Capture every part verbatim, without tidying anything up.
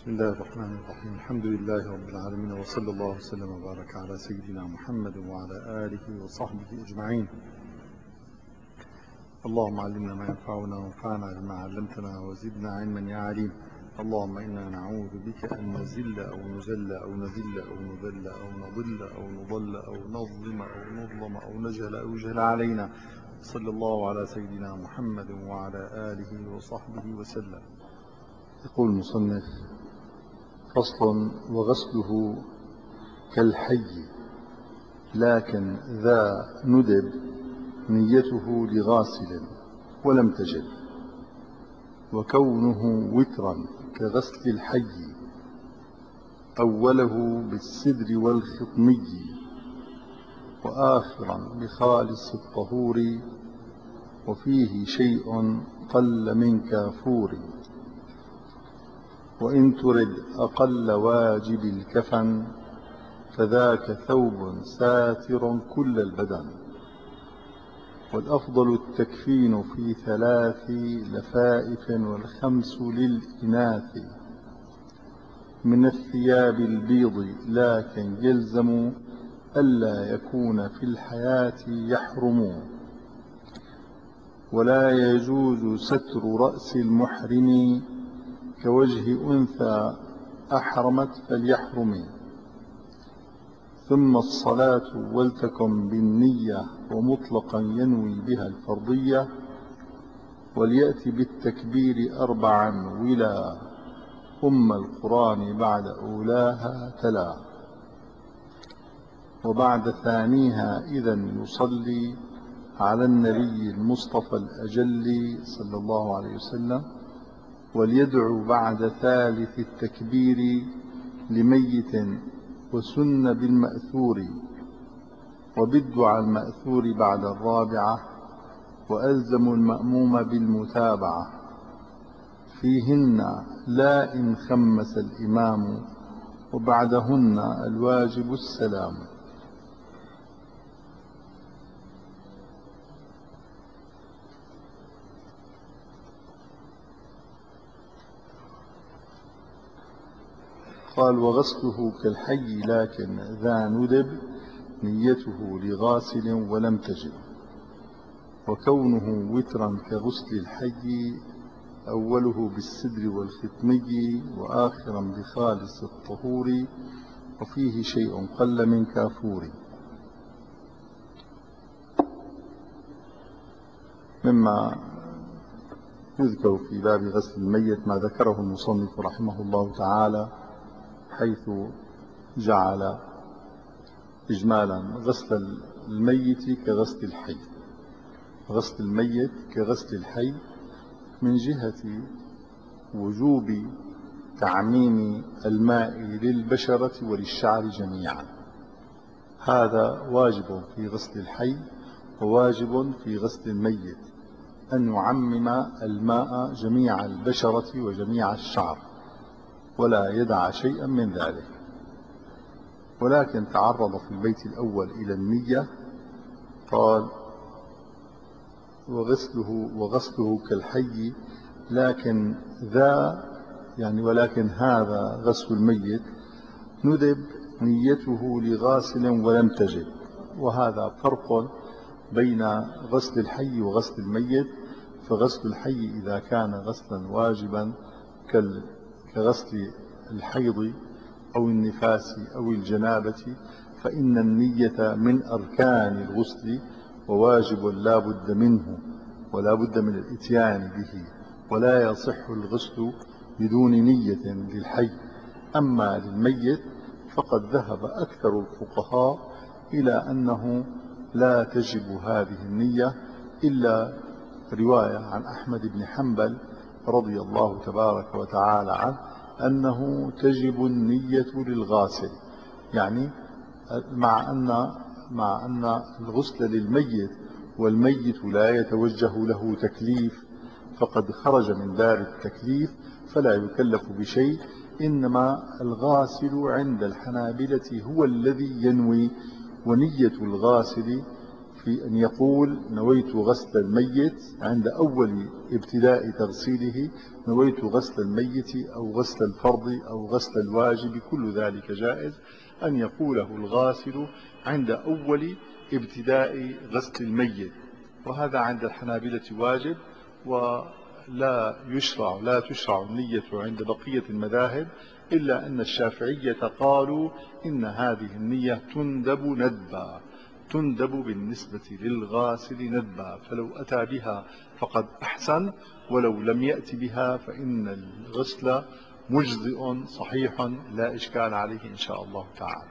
بسم الله الرحمن الرحيم. الحمد لله رب العالمين، وصلى الله وسلم وبارك على سيدنا محمد وعلى آله وصحبه أجمعين. اللهم علمنا ما ينفعنا وانفعنا بما علمتنا وزدنا علما يا عليم. اللهم إنا نعوذ بك أن نزل أو نزل أو نذل أو نذل أو نضل أو نضل أو نظلم أو نظلم أو نجهل أو يجهل علينا. صلى الله على سيدنا محمد وعلى آله وصحبه وسلم. يقول المصنف: فصل: وغسله كالحي لكن ذا ندب نيته لغاسل ولم تجب، وكونه وترا كغسل الحي أوله بالسدر والخطمي وآخرا بخالص الطهور، وفيه شيء قل من كافور. وإن ترد أقل واجب الكفن فذاك ثوب ساتر كل البدن، والأفضل التكفين في ثلاث لفائف والخمس للإناث من الثياب البيض، لكن يلزم ألا يكون في الحياة يحرم، ولا يجوز ستر رأس المحرم كوجه أنثى أحرمت فليحرم. ثم الصلاة ولتكن بالنية ومطلقا ينوي بها الفرضية، وليأتي بالتكبير أربعا ولا أم القرآن بعد أولاها تلا، وبعد ثانيها إذا يصلي على النبي المصطفى الأجل صلى الله عليه وسلم، وليدعو بعد ثالث التكبير لميت، وسن بالمأثور، وبالدعاء المأثور بعد الرابعة، وألزم المأموم بالمتابعة فيهن لا إن خمس الإمام، وبعدهن الواجب السلام. قال: وغسله كالحي لكن ذا ندب نيته لغاسل ولم تجب، وكونه وترا كغسل الحي أوله بالسدر والختمي وآخرا بخالص الطهور، وفيه شيء قل من كافور. مما يذكر في باب غسل الميت ما ذكره المصنف رحمه الله تعالى، حيث جعل إجمالا غسل الميت كغسل الحي، غسل الميت كغسل الحي من جهة وجوب تعميم الماء للبشرة وللشعر جميعا. هذا واجب في غسل الحي، وواجب في غسل الميت أن يعمم الماء جميع البشرة وجميع الشعر، ولا يدع شيئا من ذلك. ولكن تعرض في البيت الأول إلى النية، قال: وغسله وغسله كالحي لكن ذا، يعني ولكن هذا غسل الميت ندب نيته لغاسل ولم تجب. وهذا فرق بين غسل الحي وغسل الميت. فغسل الحي إذا كان غسلا واجبا كغسل الحيض أو النفاس أو الجنابة، فإن النية من أركان الغسل، وواجب لا بد منه ولا بد من الإتيان به، ولا يصح الغسل بدون نية للحي. أما للميت فقد ذهب أكثر الفقهاء إلى أنه لا تجب هذه النية، إلا رواية عن أحمد بن حنبل رضي الله تبارك وتعالى عنه أنه تجب النية للغاسل. يعني مع أن مع أن الغسل للميت والميت لا يتوجه له تكليف، فقد خرج من دار التكليف فلا يكلف بشيء، إنما الغاسل عند الحنابلة هو الذي ينوي، ونية الغاسل في أن يقول نويت غسل الميت عند أول ابتداء تغسيله، نويت غسل الميت أو غسل الفرض أو غسل الواجب، كل ذلك جائز أن يقوله الغاسل عند أول ابتداء غسل الميت. وهذا عند الحنابلة واجب، ولا يشرع لا تشرع النية عند بقية المذاهب، إلا أن الشافعية قالوا إن هذه النية تندب ندبا، تندب بالنسبة للغاسل ندبا، فلو أتى بها فقد أحسن، ولو لم يأت بها فإن الغسل مجزئ صحيح لا إشكال عليه إن شاء الله تعالى.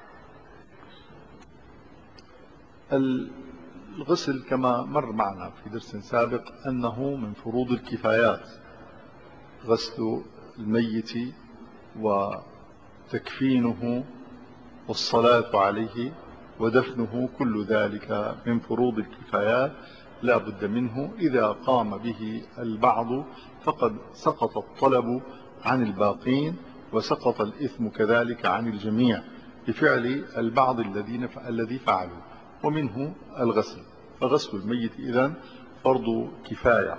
الغسل كما مر معنا في درس سابق أنه من فروض الكفايات، غسل الميت وتكفينه والصلاة عليه ودفنه، كل ذلك من فروض الكفايات لا بد منه. إذا قام به البعض فقد سقط الطلب عن الباقين، وسقط الإثم كذلك عن الجميع بفعل البعض الذين الذي فعلوا، ومنه الغسل. فغسل الميت إذن فرض كفاية.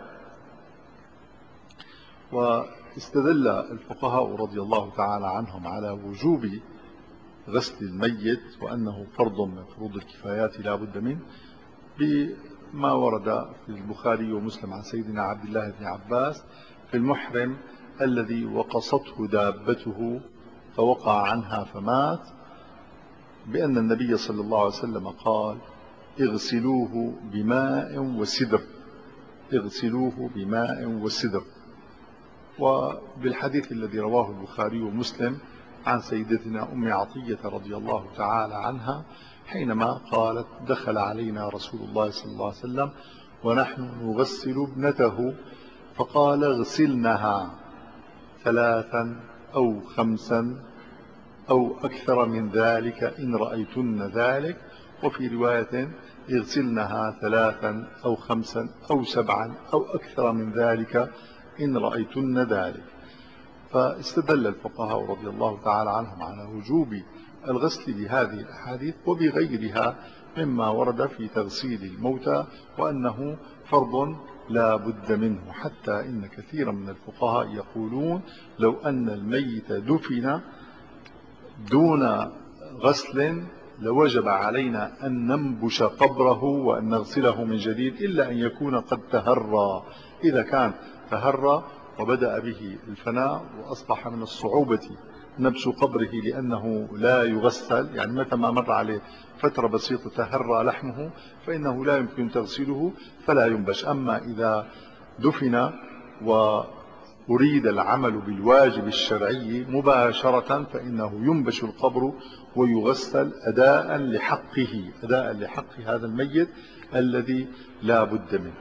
واستدل الفقهاء رضي الله تعالى عنهم على وجوب غسل الميت وأنه فرض من فروض الكفايات لا بد منه بما ورد في البخاري ومسلم عن سيدنا عبد الله بن عباس في المحرم الذي وقصته دابته فوقع عنها فمات، بأن النبي صلى الله عليه وسلم قال: اغسلوه بماء وسدر، اغسلوه بماء وسدر. وبالحديث الذي رواه البخاري ومسلم عن سيدتنا أم عطية رضي الله تعالى عنها حينما قالت: دخل علينا رسول الله صلى الله عليه وسلم ونحن نغسل ابنته، فقال: اغسلنها ثلاثا أو خمسا أو أكثر من ذلك إن رأيتن ذلك، وفي رواية: اغسلنها ثلاثا أو خمسا أو سبعا أو أكثر من ذلك إن رأيتن ذلك. فاستدل الفقهاء رضي الله تعالى عنهم على وجوب الغسل بهذه الأحاديث وبغيرها مما ورد في تغسيل الموتى، وأنه فرض لا بد منه، حتى إن كثيرا من الفقهاء يقولون لو أن الميت دفن دون غسل لوجب علينا أن ننبش قبره وأن نغسله من جديد، إلا أن يكون قد تهرى. إذا كان تهرى وبدأ به الفناء وأصبح من الصعوبة نبش قبره لأنه لا يغسل، يعني متى ما مر عليه فترة بسيطة تهرى لحمه فإنه لا يمكن تغسيله فلا ينبش. أما إذا دفن وأريد العمل بالواجب الشرعي مباشرة فإنه ينبش القبر ويغسل أداء لحقه، أداء لحق هذا الميت الذي لا بد منه.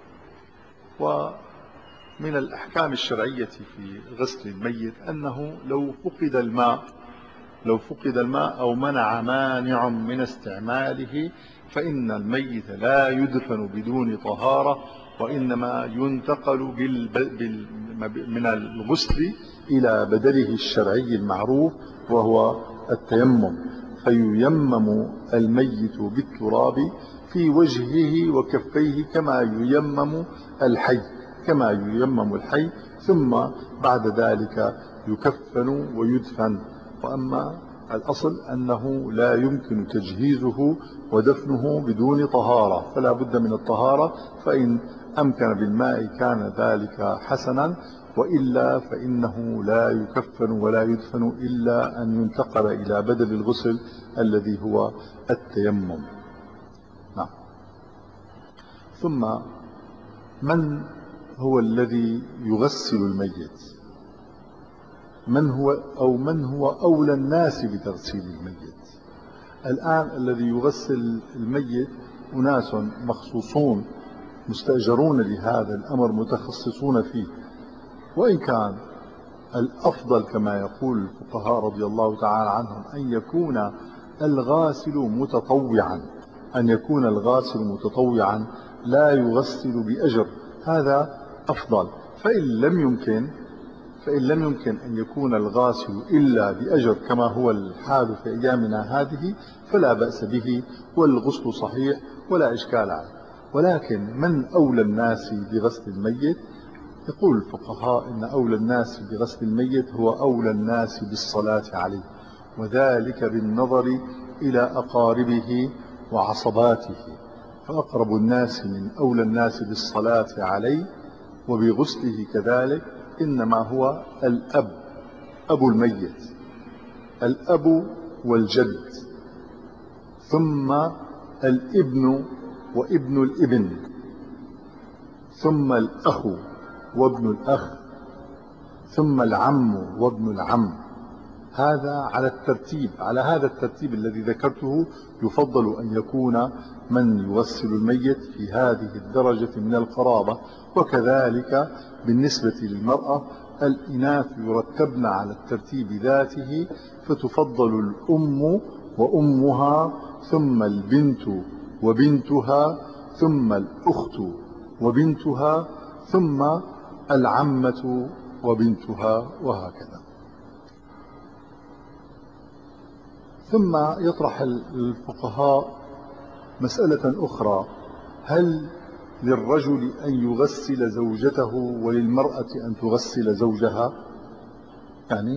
ومن الأحكام الشرعية في غسل الميت أنه لو فقد الماء لو فقد الماء أو منع مانع من استعماله فإن الميت لا يدفن بدون طهارة، وإنما ينتقل بال... من الغسل إلى بدله الشرعي المعروف وهو التيمم، فييمم الميت بالتراب في وجهه وكفيه كما ييمم الحي كما ييمم الحي ثم بعد ذلك يكفن ويدفن. وأما الأصل أنه لا يمكن تجهيزه ودفنه بدون طهارة، فلا بد من الطهارة، فإن أمكن بالماء كان ذلك حسنا، وإلا فإنه لا يكفن ولا يدفن إلا أن ينتقل إلى بدل الغسل الذي هو التيمم. نعم. ثم من هو الذي يغسل الميت؟ من هو أو من هو أولى الناس بتغسيل الميت؟ الآن الذي يغسل الميت أناس مخصوصون مستأجرون لهذا الأمر متخصصون فيه، وإن كان الأفضل كما يقول الفقهاء رضي الله تعالى عنهم أن يكون الغاسل متطوعا أن يكون الغاسل متطوعا لا يغسل بأجر، هذا أفضل. فإن لم يمكن فإن لم يمكن أن يكون الغاسل إلا بأجر كما هو الحال في أيامنا هذه فلا بأس به، والغسل صحيح ولا إشكال عليه. ولكن من أولى الناس بغسل الميت؟ يقول الفقهاء إن أولى الناس بغسل الميت هو أولى الناس بالصلاة عليه، وذلك بالنظر إلى أقاربه وعصباته، فأقرب الناس من أولى الناس بالصلاة عليه وبغسله كذلك إنما هو الأب، أبو الميت، الأب والجد، ثم الابن وابن الابن، ثم الأخ وابن الأخ، ثم العم وابن العم. هذا على الترتيب، على هذا الترتيب الذي ذكرته يفضل أن يكون من يغسل الميت في هذه الدرجة من القرابة. وكذلك بالنسبة للمرأة الإناث يرتبن على الترتيب ذاته، فتفضل الأم وأمها، ثم البنت وبنتها، ثم الأخت وبنتها، ثم العمة وبنتها، وهكذا. ثم يطرح الفقهاء مسألة أخرى: هل للرجل أن يغسل زوجته وللمرأة أن تغسل زوجها؟ يعني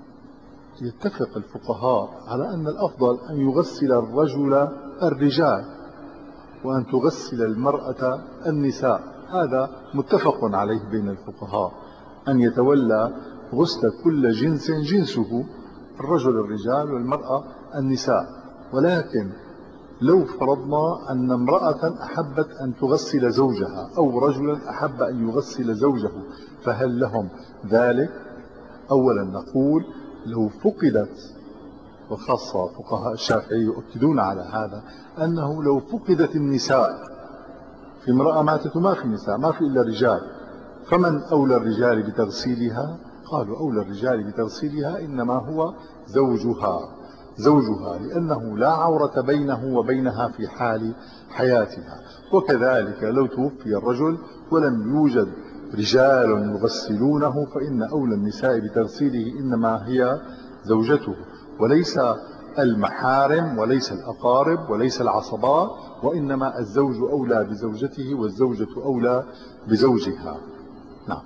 يتفق الفقهاء على أن الأفضل أن يغسل الرجل الرجال وأن تغسل المرأة النساء. هذا متفق عليه بين الفقهاء، أن يتولى غسل كل جنس جنسه، الرجل الرجال والمرأة النساء. ولكن لو فرضنا أن امرأة أحبت أن تغسل زوجها أو رجلا أحب أن يغسل زوجه، فهل لهم ذلك؟ أولا نقول لو فقدت، وخاصة فقهاء الشافعي يؤكدون على هذا، أنه لو فقدت النساء، في امرأة ماتت وما في نساء، ما في إلا رجال، فمن أولى الرجال بتغسيلها؟ قالوا أولى الرجال بتغسيلها إنما هو زوجها، زوجها لأنه لا عورة بينه وبينها في حال حياتها. وكذلك لو توفي الرجل ولم يوجد رجال يغسلونه فإن أولى النساء بتغسيله إنما هي زوجته، وليس المحارم وليس الأقارب وليس العصبات، وإنما الزوج أولى بزوجته والزوجة أولى بزوجها. نعم.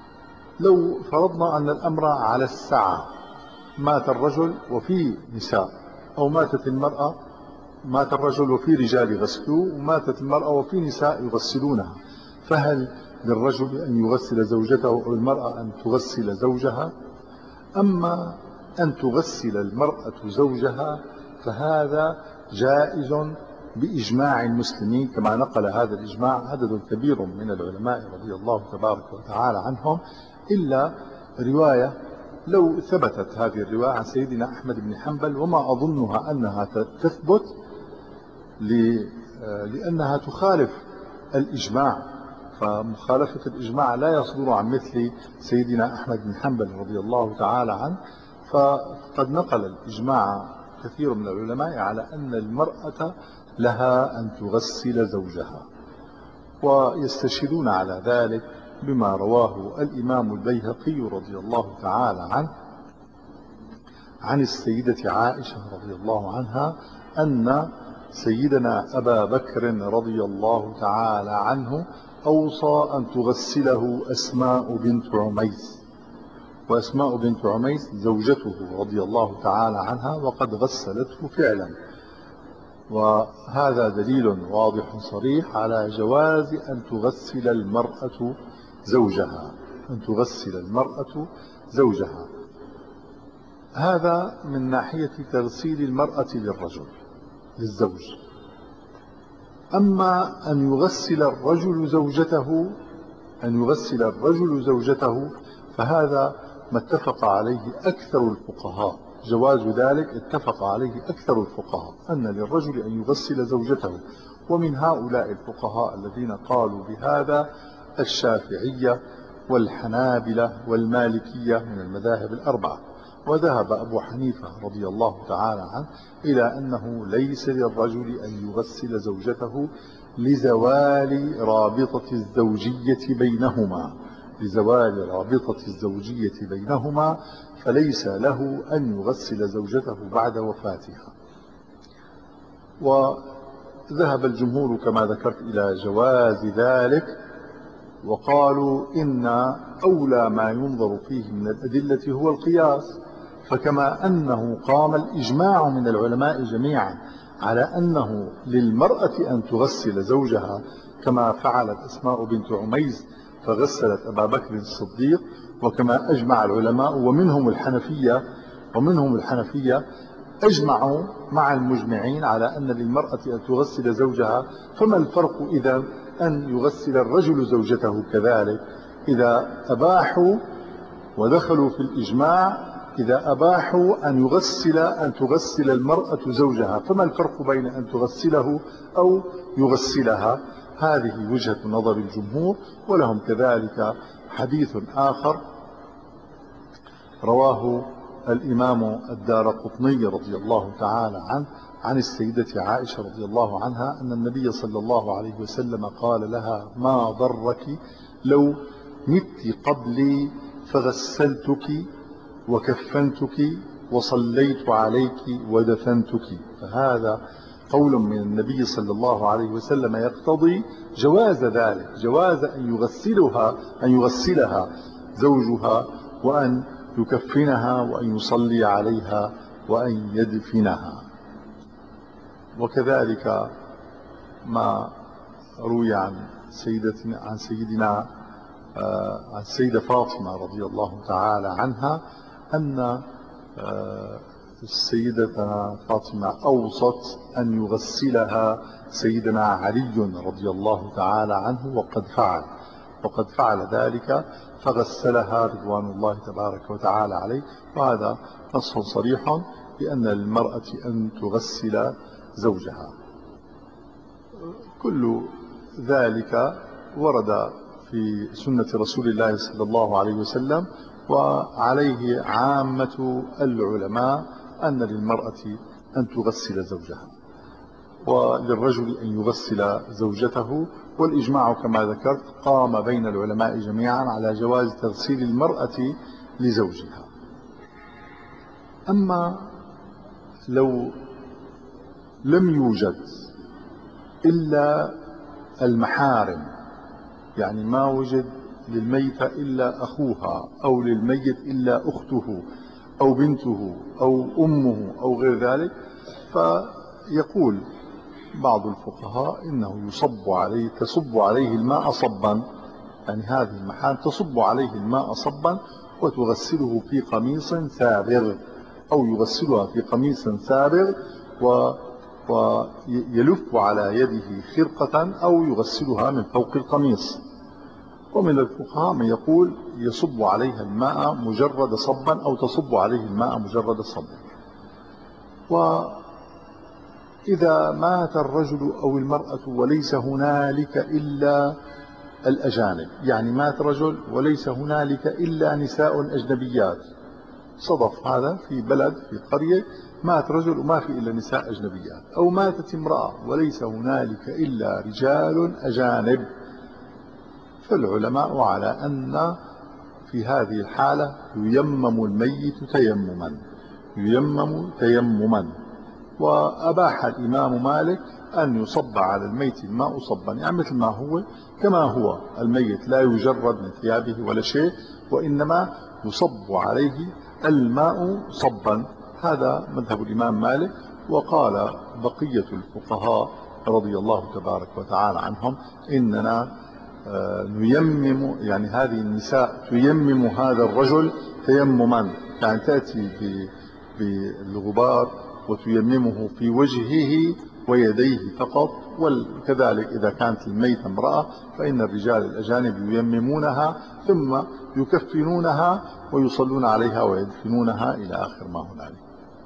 لو فرضنا أن الأمر على السعة، مات الرجل وفي نساء، أو ماتت المرأة، مات الرجل وفي رجال يغسلوه، وماتت المرأة وفي نساء يغسلونها، فهل للرجل أن يغسل زوجته أو المرأة أن تغسل زوجها؟ أما أن تغسل المرأة زوجها فهذا جائز بإجماع المسلمين، كما نقل هذا الإجماع عدد كبير من العلماء رضي الله تبارك وتعالى عنهم، إلا رواية لو ثبتت هذه الرواية عن سيدنا أحمد بن حنبل، وما أظنها أنها تثبت لأنها تخالف الإجماع، فمخالفة الإجماع لا يصدر عن مثل سيدنا أحمد بن حنبل رضي الله تعالى عنه. فقد نقل الإجماع كثير من العلماء على أن المرأة لها أن تغسل زوجها، ويستشهدون على ذلك بما رواه الإمام البيهقي رضي الله تعالى عنه عن السيدة عائشة رضي الله عنها أن سيدنا أبا بكر رضي الله تعالى عنه أوصى أن تغسله أسماء بنت عميس، وأسماء بنت عميس زوجته رضي الله تعالى عنها، وقد غسلته فعلا. وهذا دليل واضح صريح على جواز أن تغسل المرأة زوجها، أن تغسل المرأة زوجها. هذا من ناحية تغسيل المرأة للرجل للزوج. أما أن يغسل الرجل زوجته، أن يغسل الرجل زوجته فهذا ما اتفق عليه أكثر الفقهاء، جواز ذلك اتفق عليه أكثر الفقهاء، أن للرجل أن يغسل زوجته. ومن هؤلاء الفقهاء الذين قالوا بهذا الشافعية والحنابلة والمالكية من المذاهب الأربعة. وذهب أبو حنيفة رضي الله تعالى عنه إلى أنه ليس للرجل أن يغسل زوجته لزوال رابطة الزوجية بينهما، لزوال رابطة الزوجية بينهما فليس له أن يغسل زوجته بعد وفاتها. وذهب الجمهور كما ذكرت إلى جواز ذلك، وقالوا إن أولى ما ينظر فيه من الأدلة هو القياس، فكما أنه قام الإجماع من العلماء جميعا على أنه للمرأة أن تغسل زوجها كما فعلت أسماء بنت عميس فغسلت أبا بكر الصديق، وكما أجمع العلماء ومنهم الحنفية ومنهم الحنفية أجمعوا مع المجمعين على أن للمرأة أن تغسل زوجها، فما الفرق إذا أن يغسل الرجل زوجته كذلك؟ إذا أباحوا ودخلوا في الإجماع، إذا أباحوا أن يغسل أن تغسل المرأة زوجها، فما الفرق بين أن تغسله أو يغسلها؟ هذه وجهة نظر الجمهور. ولهم كذلك حديث آخر رواه الإمام الدارقطني رضي الله تعالى عنه عن السيدة عائشة رضي الله عنها أن النبي صلى الله عليه وسلم قال لها: ما ضرك لو مت قبلي فغسلتك وكفنتك وصليت عليك ودفنتك. فهذا قول من النبي صلى الله عليه وسلم يقتضي جواز ذلك، جواز أن يغسلها أن يغسلها زوجها وأن يكفنها وأن يصلي عليها وأن يدفنها. وكذلك ما روي عن سيدتنا عن سيدنا عن السيدة فاطمة رضي الله تعالى عنها أن السيدة فاطمة أوصت أن يغسلها سيدنا علي رضي الله تعالى عنه، وقد فعل وقد فعل ذلك فغسلها رضوان الله تبارك وتعالى عليه. وهذا نص صريح بأن للمرأة أن تغسل زوجها. كل ذلك ورد في سنة رسول الله صلى الله عليه وسلم، وعليه عامة العلماء أن للمرأة أن تغسل زوجها وللرجل أن يغسل زوجته. والإجماع كما ذكرت قام بين العلماء جميعا على جواز تغسيل المرأة لزوجها. أما لو لم يوجد إلا المحارم، يعني ما وجد للميت إلا أخوها أو للميت إلا أخته أو بنته أو أمه أو غير ذلك، فيقول بعض الفقهاء إنه يصب عليه تصب عليه الماء صبا، يعني هذه المحارم تصب عليه الماء صبا وتغسله في قميص سابغ، أو يغسلها في قميص سابغ و ويلف على يده خرقة أو يغسلها من فوق القميص. ومن الفقهاء من يقول يصب عليها الماء مجرد صبا أو تصب عليه الماء مجرد صبا. وإذا مات الرجل أو المرأة وليس هنالك إلا الأجانب، يعني مات رجل وليس هنالك إلا نساء أجنبيات، صدف هذا في بلد في قرية مات رجل وما في إلا نساء أجنبيات، أو ماتت امرأة وليس هنالك إلا رجال أجانب، فالعلماء على أن في هذه الحالة ييمم الميت تيمما ييمم تيمما وأباح الإمام مالك أن يصب على الميت الماء صبا، يعني مثل ما هو كما هو الميت لا يجرد من ثيابه ولا شيء، وإنما يصب عليه الماء صبا. هذا مذهب الإمام مالك. وقال بقية الفقهاء رضي الله تبارك وتعالى عنهم إننا نيمم، يعني هذه النساء تيمم هذا الرجل تيمما، يعني تأتي بالغبار وتيممه في وجهه ويديه فقط. وكذلك إذا كانت الميتة امرأة فإن الرجال الأجانب ييممونها ثم يكفنونها ويصلون عليها ويدفنونها إلى آخر ما هنالك.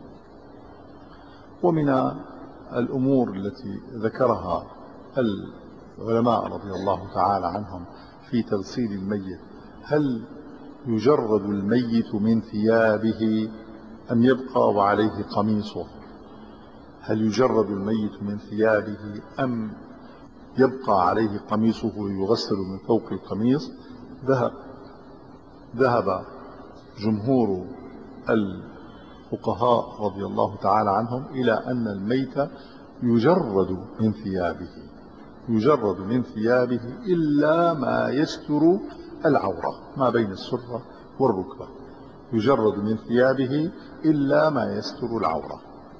ومن الأمور التي ذكرها العلماء رضي الله تعالى عنهم في تغسيل الميت: هل يجرد الميت من ثيابه أم يبقى وعليه قميصه؟ هل يجرد الميت من ثيابه أم يبقى عليه قميصه ويغسل من فوق القميص؟ ذهب ذهب جمهور الفقهاء رضي الله تعالى عنهم إلى أن الميت يجرد من ثيابه يجرد من ثيابه إلا ما يستر العورة ما بين السرة والركبة، يجرد من ثيابه إلا ما يستر العورة.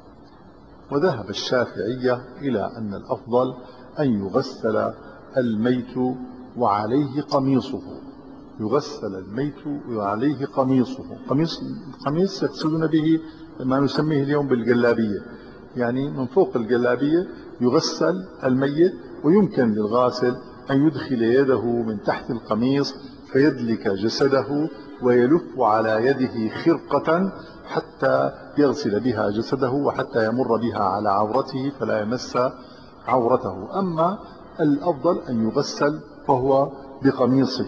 وذهب الشافعية إلى أن الأفضل أن يغسل الميت وعليه قميصه يغسل الميت وعليه قميصه قميص القميص يقصدون به ما نسميه اليوم بالجلابية، يعني من فوق الجلابية يغسل الميت، ويمكن للغاسل أن يدخل يده من تحت القميص فيدلك جسده ويلف على يده خرقة حتى يغسل بها جسده وحتى يمر بها على عورته فلا يمس عورته. أما الأفضل أن يغسل فهو بقميصه.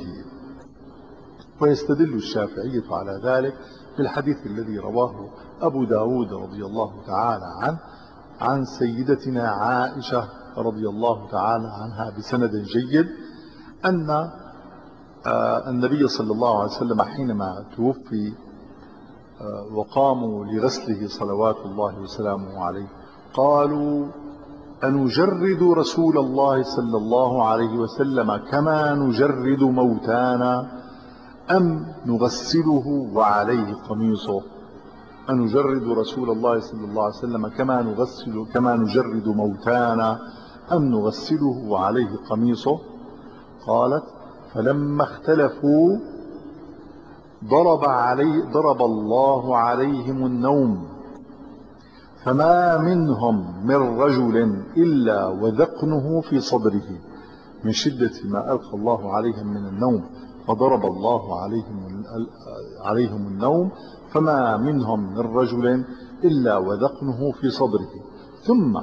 ويستدل الشافعية على ذلك بالحديث الذي رواه أبو داود رضي الله تعالى عنه عن سيدتنا عائشة رضي الله تعالى عنها بسند جيد أن النبي صلى الله عليه وسلم حينما توفي وقاموا لغسله صلوات الله وسلامه عليه قالوا: أنجرد رسول الله صلى الله عليه وسلم كما نجرد موتانا أم نغسله وعليه قميصه؟ أنجرد رسول الله صلى الله عليه وسلم كما نغسل كما نجرد موتانا أم نغسله وعليه قميصه؟ قالت: فلما اختلفوا ضرب علي ضرب الله عليهم النوم، فما منهم من رجل إلا وذقنه في صدره، من شدة ما ألقى الله عليهم من النوم فضرب الله عليهم عليهم النوم، فما منهم من رجل إلا وذقنه في صدره. ثم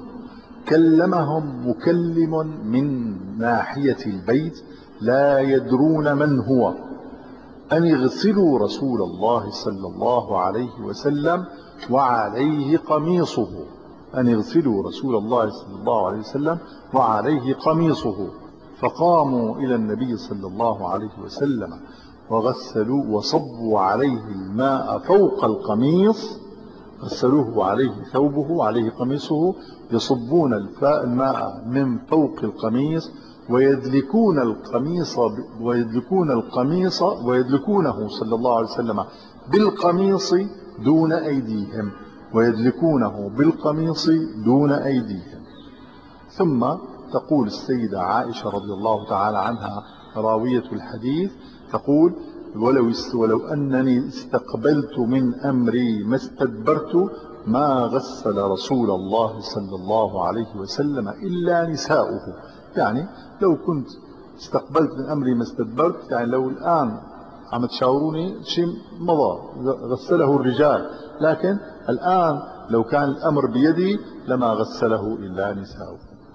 كلمهم مكلم من ناحية البيت لا يدرون من هو أن اغسلوا رسول الله صلى الله عليه وسلم وعليه قميصه أن اغسلوا رسول الله صلى الله عليه وسلم وعليه قميصه. فقاموا إلى النبي صلى الله عليه وسلم وغسلوا وصبوا عليه الماء فوق القميص، غسلوه وعليه ثوبه وعليه قميصه، يصبون الماء من فوق القميص ويدلكون القميص ويدلكون القميص ويدلكونه صلى الله عليه وسلم بالقميص دون أيديهم ويدلكونه بالقميص دون أيديهم. ثم تقول السيدة عائشة رضي الله تعالى عنها راوية الحديث تقول: ولو, ولو أنني استقبلت من أمري ما استدبرت ما غسل رسول الله صلى الله عليه وسلم إلا نساؤه. يعني لو كنت استقبلت من أمري ما استدبرت، يعني لو الآن عم تشاوروني شيء مضى غسله الرجال، لكن الآن لو كان الأمر بيدي لما غسله إلا نساؤه.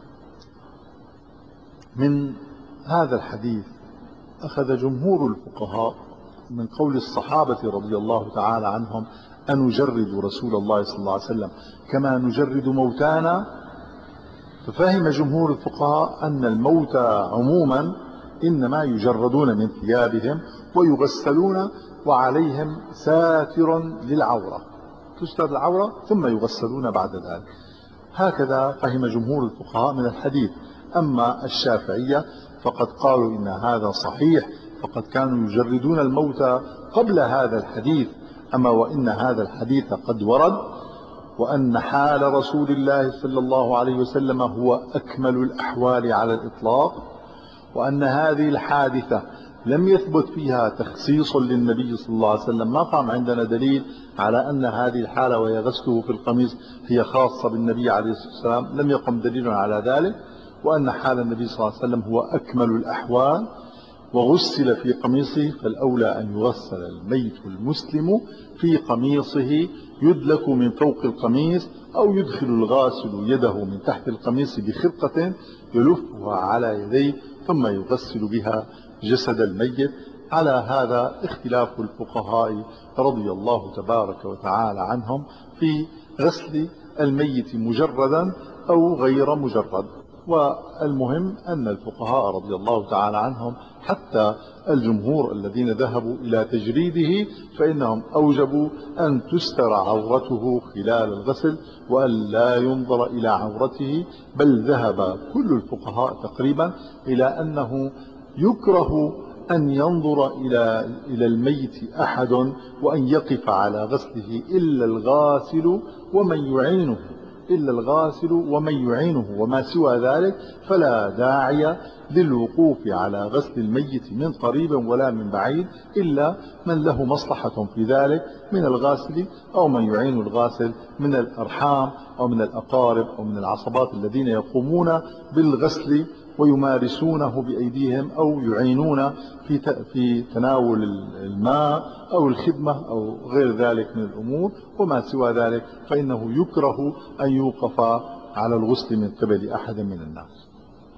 من هذا الحديث أخذ جمهور الفقهاء من قول الصحابة رضي الله تعالى عنهم: أنجرد رسول الله صلى الله عليه وسلم كما نجرد موتانا. ففهم جمهور الفقهاء أن الموتى عموما إنما يجردون من ثيابهم ويغسلون وعليهم ساتر للعورة، تستر العورة ثم يغسلون بعد ذلك. هكذا فهم جمهور الفقهاء من الحديث. أما الشافعية فقد قالوا إن هذا صحيح، فقد كانوا يجردون الموتى قبل هذا الحديث. أما وإن هذا الحديث قد ورد، وأن حال رسول الله صلى الله عليه وسلم هو أكمل الأحوال على الإطلاق، وأن هذه الحادثة لم يثبت فيها تخصيص للنبي صلى الله عليه وسلم، ما قام عندنا دليل على أن هذه الحالة وهي غسله في القميص هي خاصة بالنبي عليه الصلاة والسلام، لم يقم دليل على ذلك. وأن حال النبي صلى الله عليه وسلم هو أكمل الأحوال وغسل في قميصه، فالأولى أن يغسل الميت المسلم في قميصه يدلك من فوق القميص، أو يدخل الغاسل يده من تحت القميص بخرقة يلفها على يديه ثم يغسل بها جسد الميت. على هذا اختلاف الفقهاء رضي الله تبارك وتعالى عنهم في غسل الميت مجردا أو غير مجرد. والمهم أن الفقهاء رضي الله تعالى عنهم حتى الجمهور الذين ذهبوا إلى تجريده فإنهم أوجبوا أن تستر عورته خلال الغسل وأن لا ينظر إلى عورته، بل ذهب كل الفقهاء تقريبا إلى أنه يكره أن ينظر إلى إلى الميت أحد وأن يقف على غسله إلا الغاسل ومن يعينه إلا الغاسل ومن يعينه وما سوى ذلك فلا داعي للوقوف على غسل الميت من قريب ولا من بعيد إلا من له مصلحة في ذلك من الغاسل أو من يعين الغاسل من الأرحام أو من الأقارب أو من العصبات الذين يقومون بالغسل ويمارسونه بأيديهم أو يعينون في في تناول الماء أو الخدمة أو غير ذلك من الأمور، وما سوى ذلك فإنه يكره أن يوقف على الغسل من قبل أحد من الناس.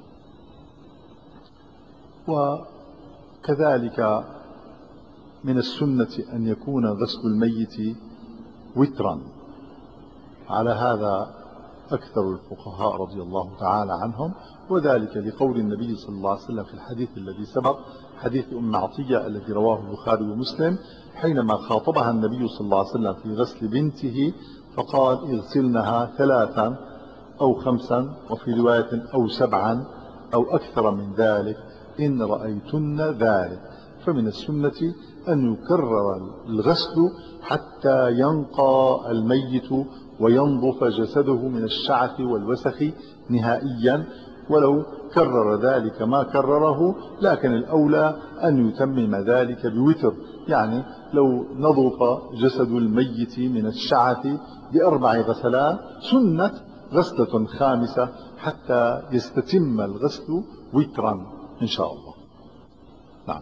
وكذلك من السنة أن يكون غسل الميت وترا، على هذا أكثر الفقهاء رضي الله تعالى عنهم، وذلك لقول النبي صلى الله عليه وسلم في الحديث الذي سبق، حديث أم عطية الذي رواه البخاري ومسلم، حينما خاطبها النبي صلى الله عليه وسلم في غسل بنته فقال اغسلنها ثلاثا أو خمسا وفي رواية أو سبعا أو أكثر من ذلك إن رأيتن ذلك. فمن السنة أن يكرر الغسل حتى ينقى الميت وينظف جسده من الشعث والوسخ نهائيا، ولو كرر ذلك ما كرره، لكن الأولى أن يتمم ذلك بوتر، يعني لو نظف جسد الميت من الشعث بأربع غسلات سنة غسلة خامسة حتى يستتم الغسل وترا إن شاء الله. نعم.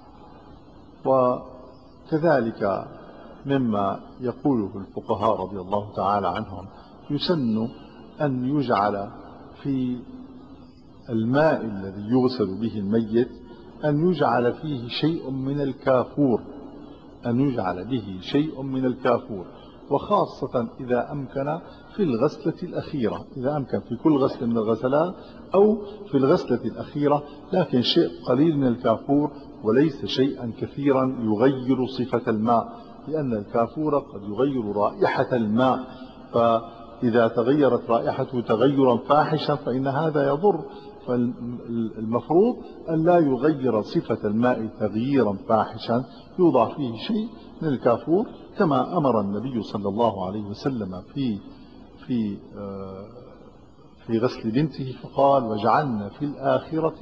وكذلك مما يقوله الفقهاء رضي الله تعالى عنهم يسن أن يجعل في الماء الذي يغسل به الميت أن يجعل فيه شيء من الكافور، أن يجعل به شيء من الكافور، وخاصة إذا أمكن في الغسلة الأخيرة، إذا أمكن في كل غسل من الغسلات أو في الغسلة الأخيرة، لكن شيء قليل من الكافور وليس شيئا كثيرا يغير صفة الماء، لأن الكافور قد يغير رائحة الماء، فإذا تغيرت رائحته تغيرا فاحشا فإن هذا يضر، فالمفروض أن لا يغير صفة الماء تغييرا فاحشا، يوضع فيه شيء من الكافور كما أمر النبي صلى الله عليه وسلم في في في غسل بنته فقال وجعلنا في الآخرة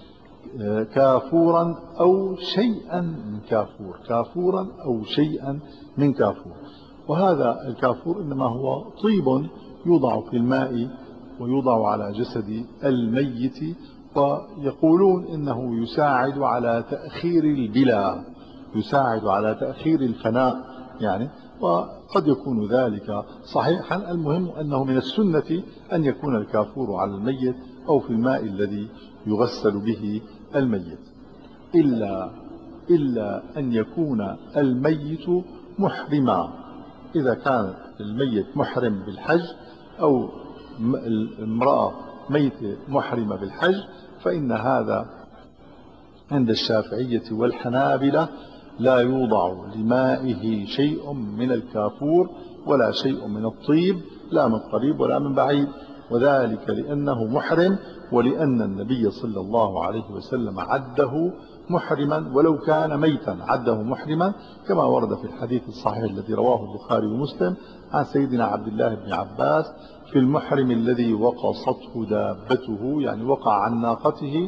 كافورا أو شيئا من كافور، كافورا أو شيئا من كافور. وهذا الكافور إنما هو طيب يوضع في الماء ويوضع على جسد الميت، ويقولون إنه يساعد على تأخير البلا، يساعد على تأخير الفناء يعني، وقد يكون ذلك صحيحا. المهم أنه من السنة أن يكون الكافور على الميت أو في الماء الذي يغسل به الميت، إلا, إلا أن يكون الميت محرما. إذا كان الميت محرم بالحج أو المرأة ميت محرمة بالحج فإن هذا عند الشافعية والحنابلة لا يوضع لمائه شيء من الكافور ولا شيء من الطيب، لا من قريب ولا من بعيد، وذلك لأنه محرم، ولأن النبي صلى الله عليه وسلم عده محرما ولو كان ميتا، عده محرما كما ورد في الحديث الصحيح الذي رواه البخاري ومسلم عن سيدنا عبد الله بن عباس في المحرم الذي وقصته دابته، يعني وقع عن ناقته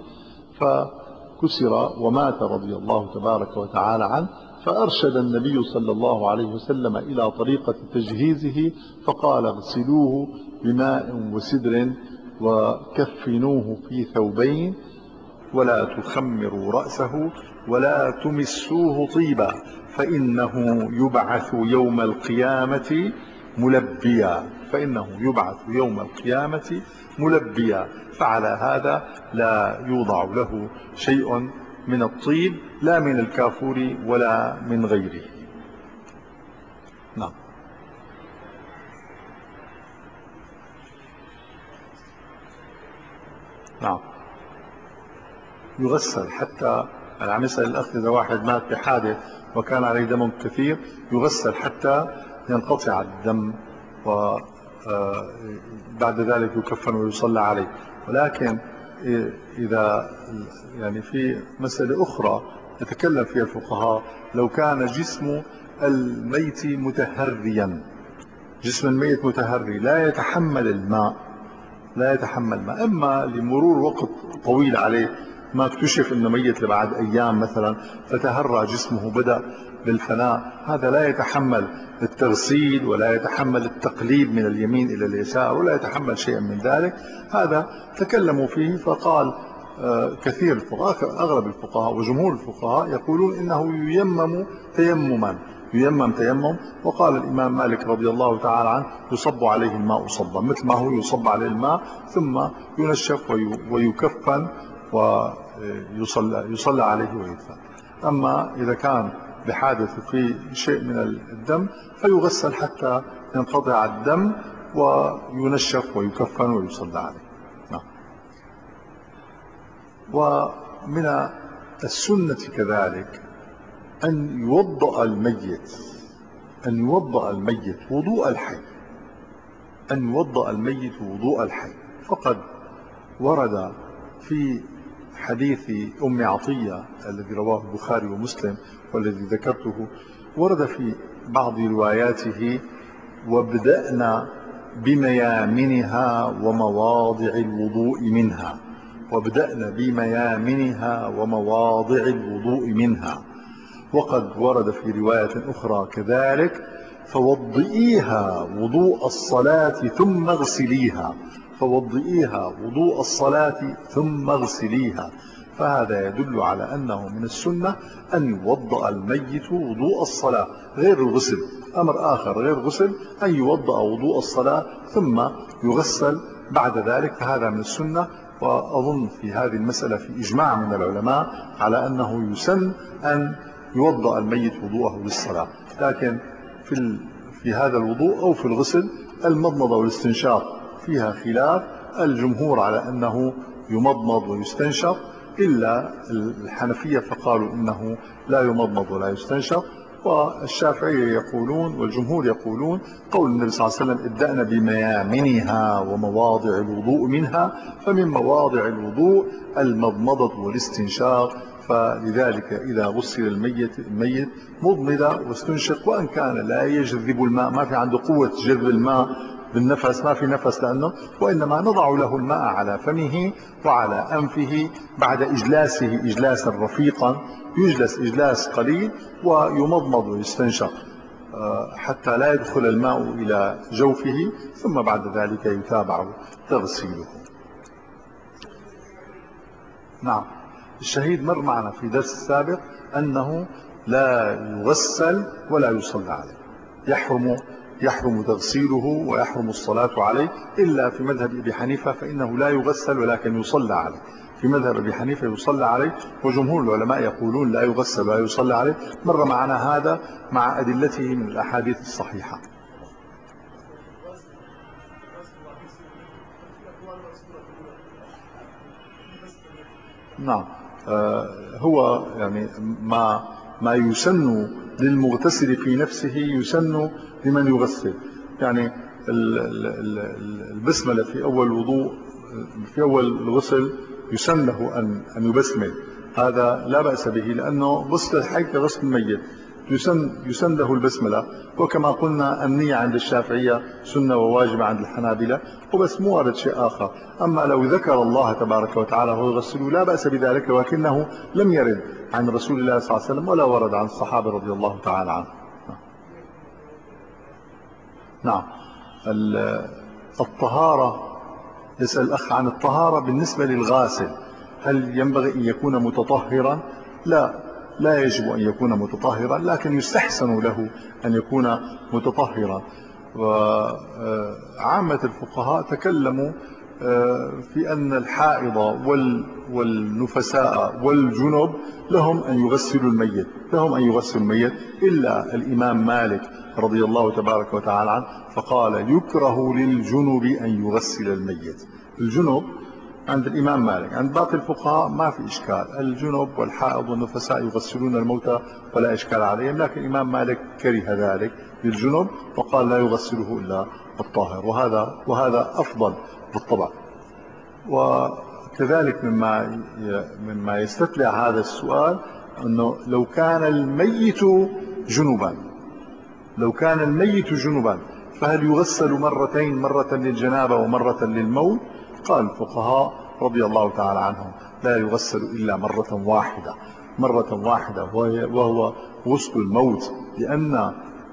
فكسر ومات رضي الله تبارك وتعالى عنه، فأرشد النبي صلى الله عليه وسلم إلى طريقة تجهيزه فقال اغسلوه بماء وسدر وكفنوه في ثوبين ولا تخمروا رأسه ولا تمسوه طيبا فإنه يبعث يوم القيامة ملبيا، فإنه يبعث يوم القيامة ملبيا. فعلى هذا لا يوضع له شيء من الطيب لا من الكافور ولا من غيره. نعم. نعم، يغسل حتى. أنا عم يسأل الأخ إذا واحد مات بحادث وكان عليه دم كثير يغسل حتى ينقطع الدم، وبعد ذلك يكفن ويصلى عليه. ولكن إذا يعني في مسألة أخرى يتكلم فيها الفقهاء، لو كان جسم الميت متهريا، جسم الميت متهري لا يتحمل الماء، لا يتحمل الماء، إما لمرور وقت طويل عليه، ما اكتشف انه ميت لبعد ايام مثلا فتهرى جسمه بدأ بالفناء، هذا لا يتحمل التغسيل ولا يتحمل التقليب من اليمين الى اليسار ولا يتحمل شيئا من ذلك. هذا تكلموا فيه، فقال كثير الفقهاء، اغلب الفقهاء وجمهور الفقهاء يقولون انه ييمم تيمما، ييمم تيمم. وقال الامام مالك رضي الله تعالى عنه يصب عليه الماء صبا، مثل ما هو يصب عليه الماء ثم ينشف ويكفن ويصلى يصلى عليه ويدفن. أما إذا كان بحادث في شيء من الدم فيغسل حتى ينقطع الدم وينشف ويكفن ويصلى عليه. نعم. ومن السنة كذلك أن يوضأ الميت، أن يوضأ الميت وضوء الحي، أن يوضأ الميت وضوء الحي. فقد ورد في حديث أم عطية الذي رواه البخاري ومسلم والذي ذكرته، ورد في بعض رواياته وابدأنا بميامنها ومواضع الوضوء منها، وابدأنا بميامنها ومواضع الوضوء منها. وقد ورد في رواية أخرى كذلك فوضئيها وضوء الصلاة ثم اغسليها، فوضئيها وضوء الصلاة ثم اغسليها. فهذا يدل على أنه من السنة أن يوضأ الميت وضوء الصلاة غير الغسل. أمر آخر غير غسل أن يوضأ وضوء الصلاة ثم يغسل بعد ذلك، فهذا من السنة. وأظن في هذه المسألة في إجماع من العلماء على أنه يسن أن يوضأ الميت وضوءه للصلاة. لكن في, في هذا الوضوء أو في الغسل المضمضة والاستنشاق فيها خلاف، الجمهور على أنه يمضمض ويستنشق، إلا الحنفية فقالوا إنه لا يمضمض ولا يستنشق. والشافعية يقولون والجمهور يقولون قول النبي صلى الله عليه وسلم ابدأنا بميامنها ومواضع الوضوء منها، فمن مواضع الوضوء المضمضة والاستنشاق. فلذلك إذا غسل الميت الميت مضمض واستنشق، وأن كان لا يجذب الماء، ما في عنده قوة جذب الماء بالنفس، ما في نفس لأنه، وإنما نضع له الماء على فمه وعلى أنفه بعد إجلاسه إجلاسا رفيقا، يجلس إجلاس قليل ويمضمض ويستنشق حتى لا يدخل الماء إلى جوفه، ثم بعد ذلك يتابع تغسيله. نعم، الشهيد مر معنا في درس السابق أنه لا يغسل ولا يصلى عليه، يحرم يحرم تغسيله ويحرم الصلاة عليه، إلا في مذهب أبي حنيفة فإنه لا يغسل ولكن يصلى عليه. في مذهب أبي حنيفة يصلى عليه، وجمهور العلماء يقولون لا يغسل ولا يصلى عليه. مر معنا هذا مع أدلته من الأحاديث الصحيحة. نعم، آه هو يعني ما ما يسن للمغتسل في نفسه يسن لمن يغسل. يعني البسملة في أول الوضوء في أول الغسل يسن له أن أن يبسمل، هذا لا بأس به، لأنه غسل الحي كغسل الميت، يسن يسن له البسملة. وكما قلنا النية عند الشافعية سنة وواجبة عند الحنابلة، وبس مو وارد شيء آخر. أما لو ذكر الله تبارك وتعالى وهو يغسله لا بأس بذلك، ولكنه لم يرد عن رسول الله صلى الله عليه وسلم ولا ورد عن الصحابة رضي الله تعالى عنهم. نعم. الطهارة، يسأل الأخ عن الطهارة بالنسبة للغاسل، هل ينبغي أن يكون متطهرا؟ لا، لا يجب أن يكون متطهرا، لكن يستحسن له أن يكون متطهرا. وعامة الفقهاء تكلموا في أن الحائض والنفساء والجنب لهم أن يغسلوا الميت، لهم أن يغسلوا الميت، إلا الإمام مالك رضي الله تبارك وتعالى عنه فقال يكره للجنب أن يغسل الميت. الجنب عند الإمام مالك. عند باقي الفقهاء ما في إشكال، الجنب والحائض والنفساء يغسلون الموتى ولا إشكال عليهم، لكن الإمام مالك كره ذلك للجنب وقال لا يغسله إلا الطاهر، وهذا وهذا أفضل بالطبع. وكذلك مما مما يستطلع هذا السؤال أنه لو كان الميت جنبا لو كان الميت جنبا فهل يغسل مرتين، مرة للجنابة ومرة للموت؟ قال الفقهاء رضي الله تعالى عنهم لا يغسل إلا مرة واحدة مرة واحدة وهو غسل الموت، لأن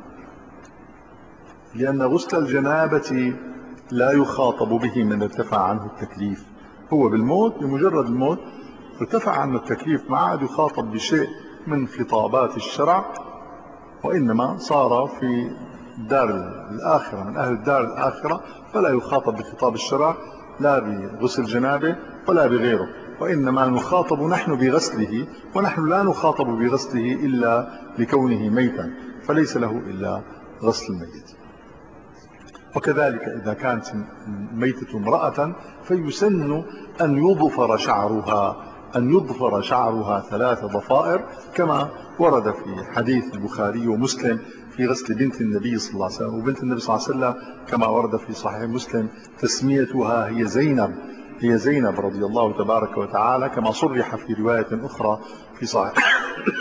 لأن غسل الجنابة لا يخاطب به من ارتفع عنه التكليف. هو بالموت، بمجرد الموت ارتفع عنه التكليف، ما عاد يخاطب بشيء من خطابات الشرع، وإنما صار في الدار الآخرة من أهل الدار الآخرة، فلا يخاطب بخطاب الشرع لا بغسل جنابه ولا بغيره، وإنما نخاطب نحن بغسله، ونحن لا نخاطب بغسله إلا لكونه ميتا، فليس له إلا غسل الميت. وكذلك إذا كانت ميتة امرأة فيسن أن يضفر شعرها أن يضفر شعرها ثلاث ضفائر، كما ورد في حديث البخاري ومسلم في غسل بنت النبي صلى الله عليه وسلم. وبنت النبي صلى الله عليه وسلم كما ورد في صحيح مسلم تسميتها هي زينب هي زينب رضي الله تبارك وتعالى، كما صرح في رواية أخرى في صحيح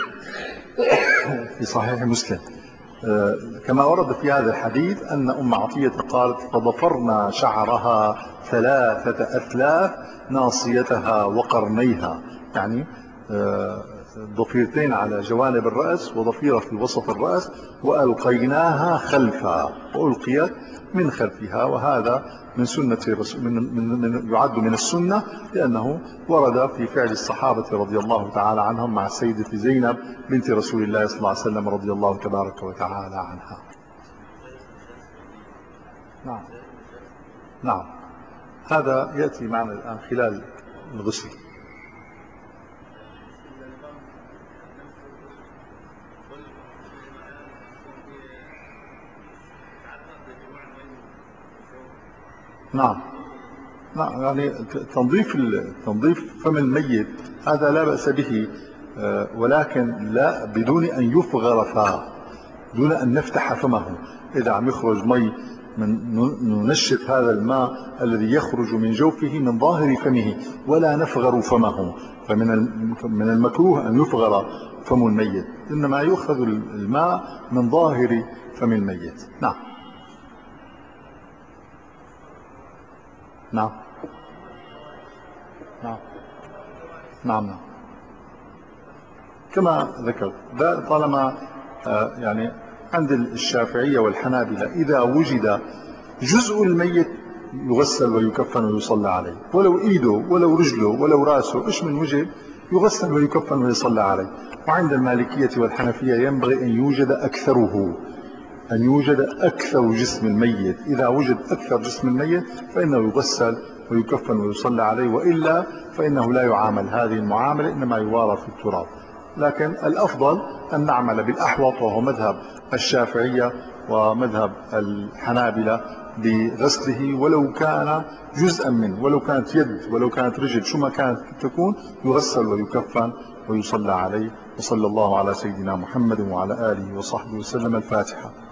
في صحيح مسلم، كما ورد في هذا الحديث أن أم عطية قالت فضفرنا شعرها ثلاثة أثلاث ناصيتها وقرنيها، يعني ضفيرتين على جوانب الرأس وضفيرة في وسط الرأس، وألقيناها خلفها وألقيت من خلفها. وهذا من سنة من من من يعد من السنة، لأنه ورد في فعل الصحابة رضي الله تعالى عنهم مع السيدة زينب بنت رسول الله صلى الله عليه وسلم رضي الله تبارك وتعالى عنها. نعم نعم هذا يأتي معنا الآن خلال الغسل. نعم نعم يعني تنظيف تنظيف فم الميت هذا لا بأس به، ولكن لا بدون أن يفغر فاه، دون أن نفتح فمه. إذا عم يخرج مي من ننشف هذا الماء الذي يخرج من جوفه من ظاهر فمه ولا نفغر فمه، فمن من المكروه أن يفغر فم الميت، إنما يؤخذ الماء من ظاهر فم الميت. نعم نعم نعم نعم نعم كما ذكرت ده طالما آه يعني عند الشافعية والحنابلة إذا وجد جزء الميت يغسل ويكفن ويصلى عليه، ولو إيده ولو رجله ولو راسه إيش من وجد يغسل ويكفن ويصلى عليه. وعند المالكية والحنفية ينبغي أن يوجد أكثره أن يوجد أكثر جسم الميت، إذا وجد أكثر جسم الميت فإنه يغسل ويكفن ويصلى عليه، وإلا فإنه لا يعامل هذه المعاملة، إنما يوارى في التراب. لكن الأفضل أن نعمل بالأحوط، وهو مذهب الشافعية ومذهب الحنابلة، بغسله ولو كان جزءا منه، ولو كانت يد ولو كانت رجل، شو ما كانت تكون يغسل ويكفن ويصلى عليه. وصلى الله على سيدنا محمد وعلى آله وصحبه وسلم. الفاتحة.